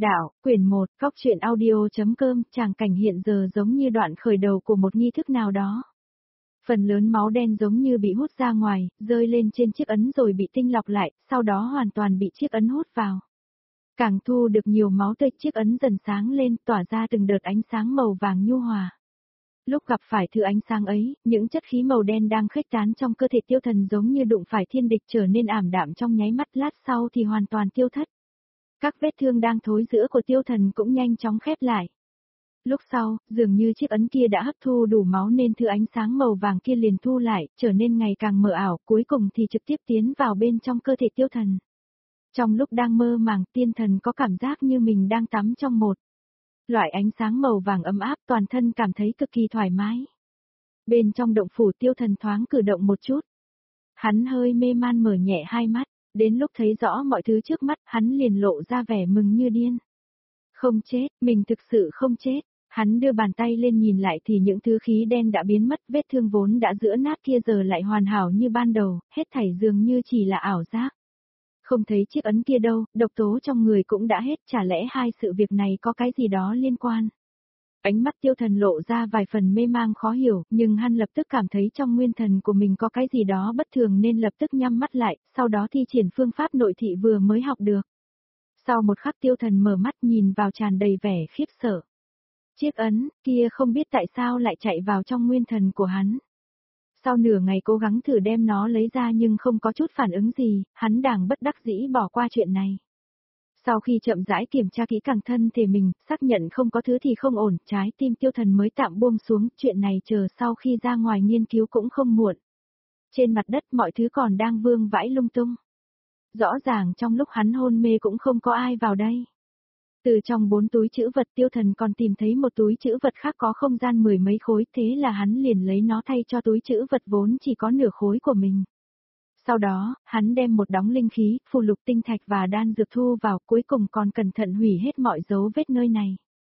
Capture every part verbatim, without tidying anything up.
Đạo, quyển một, góc truyện audio.com, tràng cảnh hiện giờ giống như đoạn khởi đầu của một nghi thức nào đó. Phần lớn máu đen giống như bị hút ra ngoài, rơi lên trên chiếc ấn rồi bị tinh lọc lại, sau đó hoàn toàn bị chiếc ấn hút vào. Càng thu được nhiều máu tươi, chiếc ấn dần sáng lên, tỏa ra từng đợt ánh sáng màu vàng nhu hòa. Lúc gặp phải thứ ánh sáng ấy, những chất khí màu đen đang khuếch tán trong cơ thể Tiêu Thần giống như đụng phải thiên địch, trở nên ảm đạm trong nháy mắt, lát sau thì hoàn toàn tiêu thất. Các vết thương đang thối rữa của Tiêu Thần cũng nhanh chóng khép lại. Lúc sau, dường như chiếc ấn kia đã hấp thu đủ máu nên thứ ánh sáng màu vàng kia liền thu lại, trở nên ngày càng mờ ảo, cuối cùng thì trực tiếp tiến vào bên trong cơ thể Tiêu Thần. Trong lúc đang mơ màng, Tiên Thần có cảm giác như mình đang tắm trong một loại ánh sáng màu vàng ấm áp, toàn thân cảm thấy cực kỳ thoải mái. Bên trong động phủ, Tiêu Thần thoáng cử động một chút. Hắn hơi mê man mở nhẹ hai mắt. Đến lúc thấy rõ mọi thứ trước mắt, hắn liền lộ ra vẻ mừng như điên. Không chết, mình thực sự không chết. Hắn đưa bàn tay lên nhìn lại thì những thứ khí đen đã biến mất, vết thương vốn đã giữa nát kia giờ lại hoàn hảo như ban đầu, hết thảy dường như chỉ là ảo giác. Không thấy chiếc ấn kia đâu, độc tố trong người cũng đã hết, chả lẽ hai sự việc này có cái gì đó liên quan. Ánh mắt Tiêu Thần lộ ra vài phần mê mang khó hiểu, nhưng hắn lập tức cảm thấy trong nguyên thần của mình có cái gì đó bất thường nên lập tức nhắm mắt lại, sau đó thi triển phương pháp nội thị vừa mới học được. Sau một khắc Tiêu Thần mở mắt nhìn vào tràn đầy vẻ khiếp sợ. Chiếc ấn kia không biết tại sao lại chạy vào trong nguyên thần của hắn. Sau nửa ngày cố gắng thử đem nó lấy ra nhưng không có chút phản ứng gì, hắn đành bất đắc dĩ bỏ qua chuyện này. Sau khi chậm rãi kiểm tra kỹ càng thân thể mình, xác nhận không có thứ thì không ổn, trái tim Tiêu Thần mới tạm buông xuống, chuyện này chờ sau khi ra ngoài nghiên cứu cũng không muộn. Trên mặt đất mọi thứ còn đang vương vãi lung tung. Rõ ràng trong lúc hắn hôn mê cũng không có ai vào đây. Từ trong bốn túi trữ vật, Tiêu Thần còn tìm thấy một túi trữ vật khác có không gian mười mấy khối, thế là hắn liền lấy nó thay cho túi trữ vật vốn chỉ có nửa khối của mình. Sau đó, hắn đem một đống linh khí, phù lục tinh thạch và đan dược thu vào, cuối cùng còn cẩn thận hủy hết mọi dấu vết nơi này.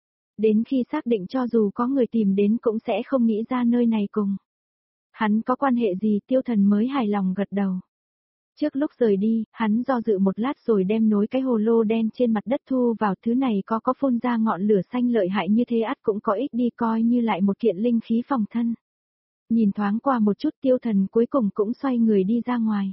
Đến khi xác định cho dù có người tìm đến cũng sẽ không nghĩ ra nơi này cùng hắn có quan hệ gì, Tiêu Thần mới hài lòng gật đầu. Trước lúc rời đi, hắn do dự một lát rồi đem nối cái hồ lô đen trên mặt đất thu vào, thứ này có có phun ra ngọn lửa xanh lợi hại như thế ắt cũng có ích đi, coi như lại một kiện linh khí phòng thân. Nhìn thoáng qua một chút, Tiêu Thần cuối cùng cũng xoay người đi ra ngoài.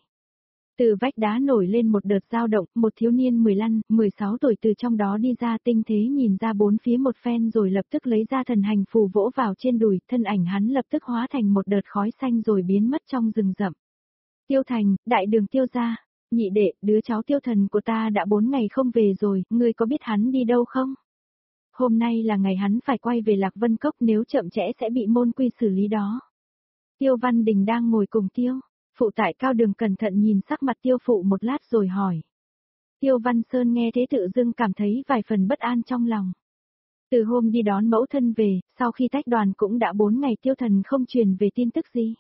Từ vách đá nổi lên một đợt dao động, một thiếu niên mười lăm, mười sáu tuổi từ trong đó đi ra, tinh thế nhìn ra bốn phía một phen rồi lập tức lấy ra thần hành phù vỗ vào trên đùi, thân ảnh hắn lập tức hóa thành một đợt khói xanh rồi biến mất trong rừng rậm. Tiêu Thành, đại đường Tiêu gia, nhị đệ, đứa cháu Tiêu Thần của ta đã bốn ngày không về rồi, ngươi có biết hắn đi đâu không? Hôm nay là ngày hắn phải quay về Lạc Vân Cốc, nếu chậm trễ sẽ bị môn quy xử lý đó. Tiêu Văn Đình đang ngồi cùng Tiêu phụ tại cao đường cẩn thận nhìn sắc mặt Tiêu phụ một lát rồi hỏi. Tiêu Văn Sơn nghe thế tự dưng cảm thấy vài phần bất an trong lòng. Từ hôm đi đón mẫu thân về, sau khi tách đoàn cũng đã bốn ngày Tiêu Thần không truyền về tin tức gì.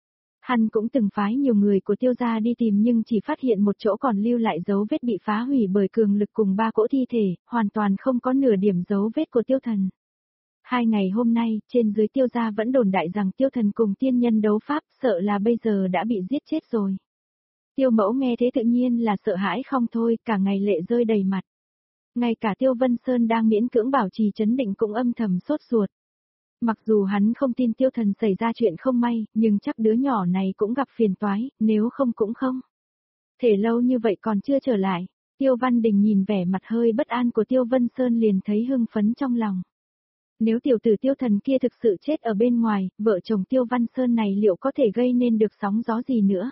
Hắn cũng từng phái nhiều người của Tiêu gia đi tìm nhưng chỉ phát hiện một chỗ còn lưu lại dấu vết bị phá hủy bởi cường lực cùng ba cỗ thi thể, hoàn toàn không có nửa điểm dấu vết của Tiêu Thần. Hai ngày hôm nay, trên dưới Tiêu gia vẫn đồn đại rằng Tiêu Thần cùng tiên nhân đấu pháp, sợ là bây giờ đã bị giết chết rồi. Tiêu mẫu nghe thế tự nhiên là sợ hãi không thôi, cả ngày lệ rơi đầy mặt. Ngay cả Tiêu Vân Sơn đang miễn cưỡng bảo trì trấn định cũng âm thầm sốt ruột. Mặc dù hắn không tin Tiêu Thần xảy ra chuyện không may, nhưng chắc đứa nhỏ này cũng gặp phiền toái, nếu không cũng không thể lâu như vậy còn chưa trở lại. Tiêu Văn Đình nhìn vẻ mặt hơi bất an của Tiêu Vân Sơn liền thấy hưng phấn trong lòng. Nếu tiểu tử Tiêu Thần kia thực sự chết ở bên ngoài, vợ chồng Tiêu Văn Sơn này liệu có thể gây nên được sóng gió gì nữa?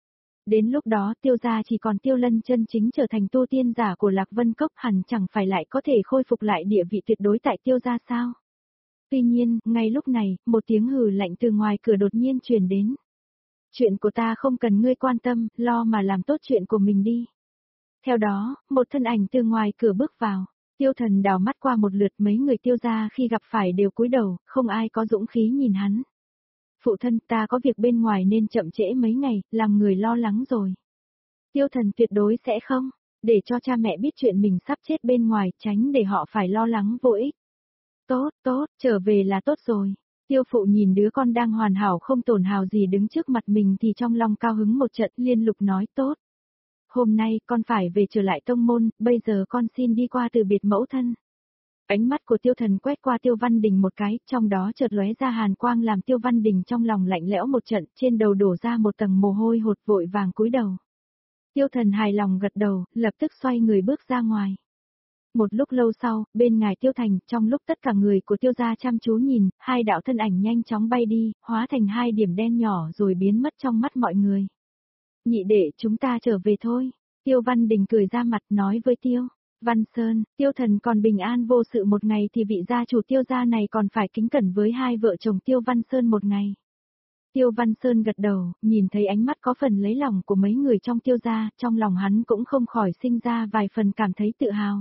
Đến lúc đó Tiêu gia chỉ còn Tiêu Lân chân chính trở thành tu tiên giả của Lạc Vân Cốc, hẳn chẳng phải lại có thể khôi phục lại địa vị tuyệt đối tại Tiêu gia sao? Tuy nhiên, ngay lúc này, một tiếng hừ lạnh từ ngoài cửa đột nhiên truyền đến. Chuyện của ta không cần ngươi quan tâm, lo mà làm tốt chuyện của mình đi. Theo đó, một thân ảnh từ ngoài cửa bước vào. Tiêu Thần đảo mắt qua một lượt, mấy người Tiêu gia khi gặp phải đều cúi đầu, không ai có dũng khí nhìn hắn. Phụ thân, ta có việc bên ngoài nên chậm trễ mấy ngày, làm người lo lắng rồi. Tiêu Thần tuyệt đối sẽ không để cho cha mẹ biết chuyện mình sắp chết bên ngoài, tránh để họ phải lo lắng vô ích. Tốt, tốt, trở về là tốt rồi. Tiêu phụ nhìn đứa con đang hoàn hảo không tổn hào gì đứng trước mặt mình thì trong lòng cao hứng một trận, liên lục nói tốt. hôm nay con phải về trở lại tông môn, bây giờ con xin đi qua từ biệt mẫu thân. Ánh mắt của Tiêu Thần quét qua Tiêu Văn Đình một cái, trong đó chợt lóe ra hàn quang làm Tiêu Văn Đình trong lòng lạnh lẽo một trận, trên đầu đổ ra một tầng mồ hôi hột vội vàng cúi đầu. Tiêu Thần hài lòng gật đầu, lập tức xoay người bước ra ngoài. Một lúc lâu sau, bên ngài Tiêu Thành, trong lúc tất cả người của Tiêu gia chăm chú nhìn, hai đạo thân ảnh nhanh chóng bay đi, hóa thành hai điểm đen nhỏ rồi biến mất trong mắt mọi người. Nhị đệ, chúng ta trở về thôi. Tiêu Văn Đình cười ra mặt nói với Tiêu Văn Sơn, Tiêu Thần còn bình an vô sự một ngày thì vị gia chủ Tiêu gia này còn phải kính cẩn với hai vợ chồng Tiêu Văn Sơn một ngày. Tiêu Văn Sơn gật đầu, nhìn thấy ánh mắt có phần lấy lòng của mấy người trong Tiêu gia, trong lòng hắn cũng không khỏi sinh ra vài phần cảm thấy tự hào.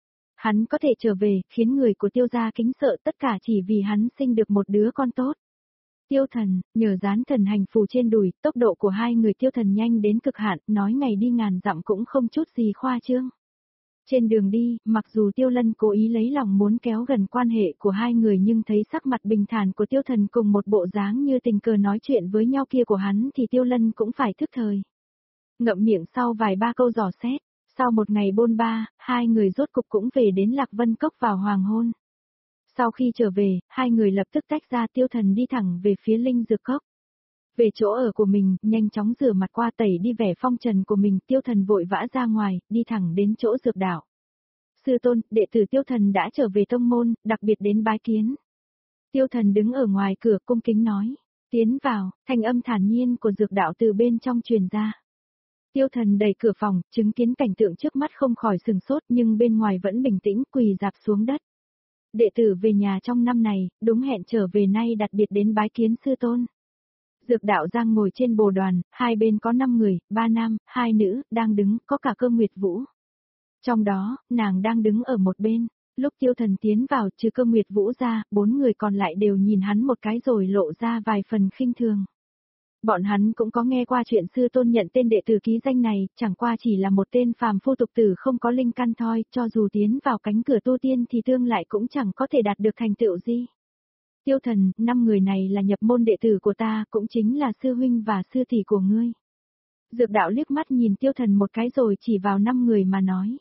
Hắn có thể trở về, khiến người của Tiêu gia kính sợ tất cả chỉ vì hắn sinh được một đứa con tốt. Tiêu Thần, nhờ dán thần hành phù trên đùi, tốc độ của hai người Tiêu Thần nhanh đến cực hạn, nói ngày đi ngàn dặm cũng không chút gì khoa trương. Trên đường đi, mặc dù Tiêu Lân cố ý lấy lòng muốn kéo gần quan hệ của hai người nhưng thấy sắc mặt bình thản của Tiêu Thần cùng một bộ dáng như tình cờ nói chuyện với nhau kia của hắn thì Tiêu Lân cũng phải thức thời. Ngậm miệng sau vài ba câu dò xét, sau một ngày bôn ba, hai người rốt cục cũng về đến Lạc Vân Cốc vào hoàng hôn. Sau khi trở về, hai người lập tức tách ra, Tiêu Thần đi thẳng về phía Linh Dược Cốc. Về chỗ ở của mình, nhanh chóng rửa mặt qua tẩy đi vẻ phong trần của mình, Tiêu Thần vội vã ra ngoài, đi thẳng đến chỗ dược đạo. Sư tôn, đệ tử Tiêu Thần đã trở về tông môn, đặc biệt đến bái kiến. Tiêu Thần đứng ở ngoài cửa cung kính nói, tiến vào, thanh âm thản nhiên của dược đạo từ bên trong truyền ra. Tiêu Thần đẩy cửa phòng, chứng kiến cảnh tượng trước mắt không khỏi sừng sốt nhưng bên ngoài vẫn bình tĩnh quỳ dạp xuống đất. Đệ tử về nhà trong năm này, đúng hẹn trở về nay đặc biệt đến bái kiến sư tôn. Dược đạo Giang ngồi trên bồ đoàn, hai bên có năm người, ba nam, hai nữ, đang đứng, có cả Cơ Nguyệt Vũ. Trong đó, nàng đang đứng ở một bên, lúc Tiêu Thần tiến vào trừ Cơ Nguyệt Vũ ra, bốn người còn lại đều nhìn hắn một cái rồi lộ ra vài phần khinh thường. Bọn hắn cũng có nghe qua chuyện sư tôn nhận tên đệ tử ký danh này, chẳng qua chỉ là một tên phàm phu tục tử không có linh căn thôi, cho dù tiến vào cánh cửa tu tiên thì tương lại cũng chẳng có thể đạt được thành tựu gì. Tiêu Thần, năm người này là nhập môn đệ tử của ta, cũng chính là sư huynh và sư tỷ của ngươi. Dược đạo liếc mắt nhìn Tiêu Thần một cái rồi chỉ vào năm người mà nói.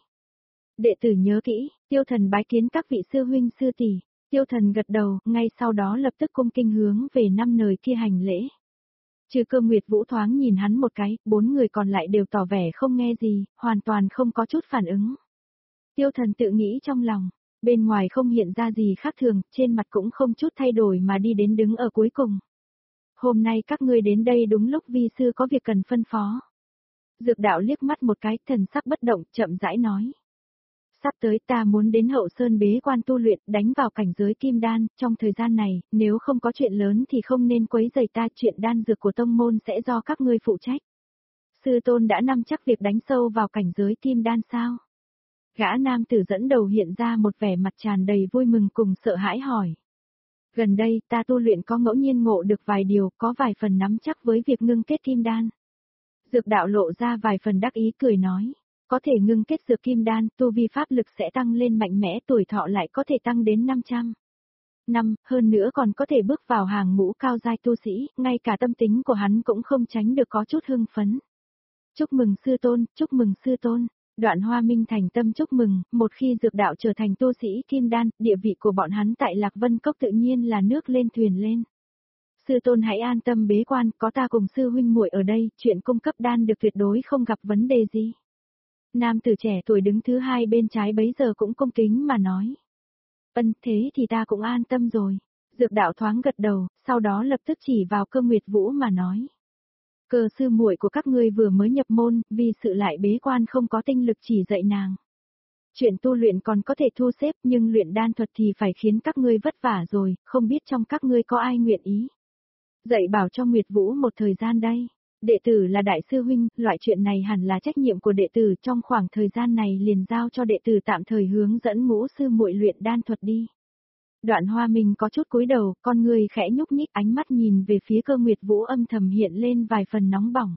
Đệ tử nhớ kỹ, Tiêu Thần bái kiến các vị sư huynh sư tỷ. Tiêu Thần gật đầu, ngay sau đó lập tức cung kinh hướng về năm nơi kia hành lễ. Trừ Cơ Nguyệt Vũ thoáng nhìn hắn một cái, bốn người còn lại đều tỏ vẻ không nghe gì, hoàn toàn không có chút phản ứng. Tiêu Thần tự nghĩ trong lòng, bên ngoài không hiện ra gì khác thường, trên mặt cũng không chút thay đổi mà đi đến đứng ở cuối cùng. Hôm nay các ngươi đến đây đúng lúc vi sư có việc cần phân phó. Dược đạo liếc mắt một cái, thần sắc bất động, chậm rãi nói. Sắp tới ta muốn đến hậu sơn bế quan tu luyện, đánh vào cảnh giới kim đan, trong thời gian này, nếu không có chuyện lớn thì không nên quấy rầy ta, chuyện đan dược của tông môn sẽ do các ngươi phụ trách. Sư tôn đã nắm chắc việc đánh sâu vào cảnh giới kim đan sao? Gã nam tử dẫn đầu hiện ra một vẻ mặt tràn đầy vui mừng cùng sợ hãi hỏi. Gần đây ta tu luyện có ngẫu nhiên ngộ được vài điều, có vài phần nắm chắc với việc ngưng kết kim đan. Dược đạo lộ ra vài phần đắc ý cười nói. Có thể ngưng kết dược kim đan, tu vi pháp lực sẽ tăng lên mạnh mẽ, tuổi thọ lại có thể tăng đến năm trăm năm, hơn nữa còn có thể bước vào hàng ngũ cao giai tu sĩ, ngay cả tâm tính của hắn cũng không tránh được có chút hưng phấn. Chúc mừng sư tôn, chúc mừng sư tôn. Đoạn Hoa Minh thành tâm chúc mừng, một khi dược đạo trở thành tu sĩ kim đan, địa vị của bọn hắn tại Lạc Vân Cốc tự nhiên là nước lên thuyền lên. Sư tôn hãy an tâm bế quan, có ta cùng sư huynh muội ở đây, chuyện cung cấp đan được tuyệt đối không gặp vấn đề gì. Nam tử trẻ tuổi đứng thứ hai bên trái bấy giờ cũng cung kính mà nói. Ân, thế thì ta cũng an tâm rồi. Dược đạo thoáng gật đầu, sau đó lập tức chỉ vào Cơ Nguyệt Vũ mà nói. Cơ sư muội của các ngươi vừa mới nhập môn, vì sự lại bế quan không có tinh lực chỉ dạy nàng. Chuyện tu luyện còn có thể thu xếp nhưng luyện đan thuật thì phải khiến các ngươi vất vả rồi, không biết trong các ngươi có ai nguyện ý. Dạy bảo cho Nguyệt Vũ một thời gian đây. Đệ tử là đại sư huynh, loại chuyện này hẳn là trách nhiệm của đệ tử, trong khoảng thời gian này liền giao cho đệ tử tạm thời hướng dẫn ngũ sư muội luyện đan thuật đi. Đoạn Hoa Minh có chút cúi đầu, con người khẽ nhúc nhích, ánh mắt nhìn về phía Cơ Nguyệt Vũ âm thầm hiện lên vài phần nóng bỏng.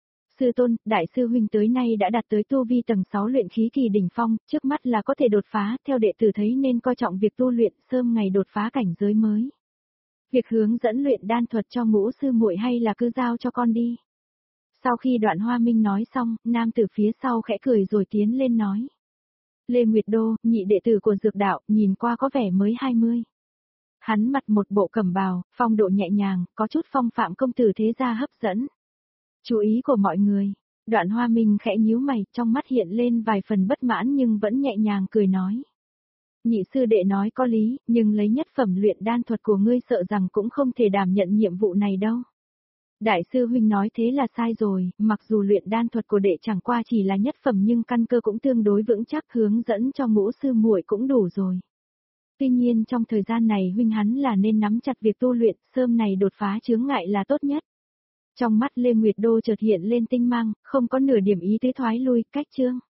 Sư tôn, đại sư huynh tới nay đã đạt tới tu vi tầng sáu luyện khí kỳ đỉnh phong, trước mắt là có thể đột phá, theo đệ tử thấy nên coi trọng việc tu luyện, sớm ngày đột phá cảnh giới mới. Việc hướng dẫn luyện đan thuật cho ngũ sư muội hay là cứ giao cho con đi. Sau khi Đoạn Hoa Minh nói xong, nam tử phía sau khẽ cười rồi tiến lên nói. Lê Nguyệt Đô, nhị đệ tử của dược đạo, nhìn qua có vẻ mới hai mươi. Hắn mặc một bộ cẩm bào, phong độ nhẹ nhàng, có chút phong phạm công tử thế gia hấp dẫn. Chú ý của mọi người. Đoạn Hoa Minh khẽ nhíu mày, trong mắt hiện lên vài phần bất mãn nhưng vẫn nhẹ nhàng cười nói. Nhị sư đệ nói có lý, nhưng lấy nhất phẩm luyện đan thuật của ngươi sợ rằng cũng không thể đảm nhận nhiệm vụ này đâu. Đại sư huynh nói thế là sai rồi, mặc dù luyện đan thuật của đệ chẳng qua chỉ là nhất phẩm nhưng căn cơ cũng tương đối vững chắc, hướng dẫn cho ngũ sư muội cũng đủ rồi. Tuy nhiên trong thời gian này huynh hắn là nên nắm chặt việc tu luyện, sớm này đột phá chướng ngại là tốt nhất. Trong mắt Lê Nguyệt Đô chợt hiện lên tinh mang, không có nửa điểm ý tứ thoái lui, cách chương.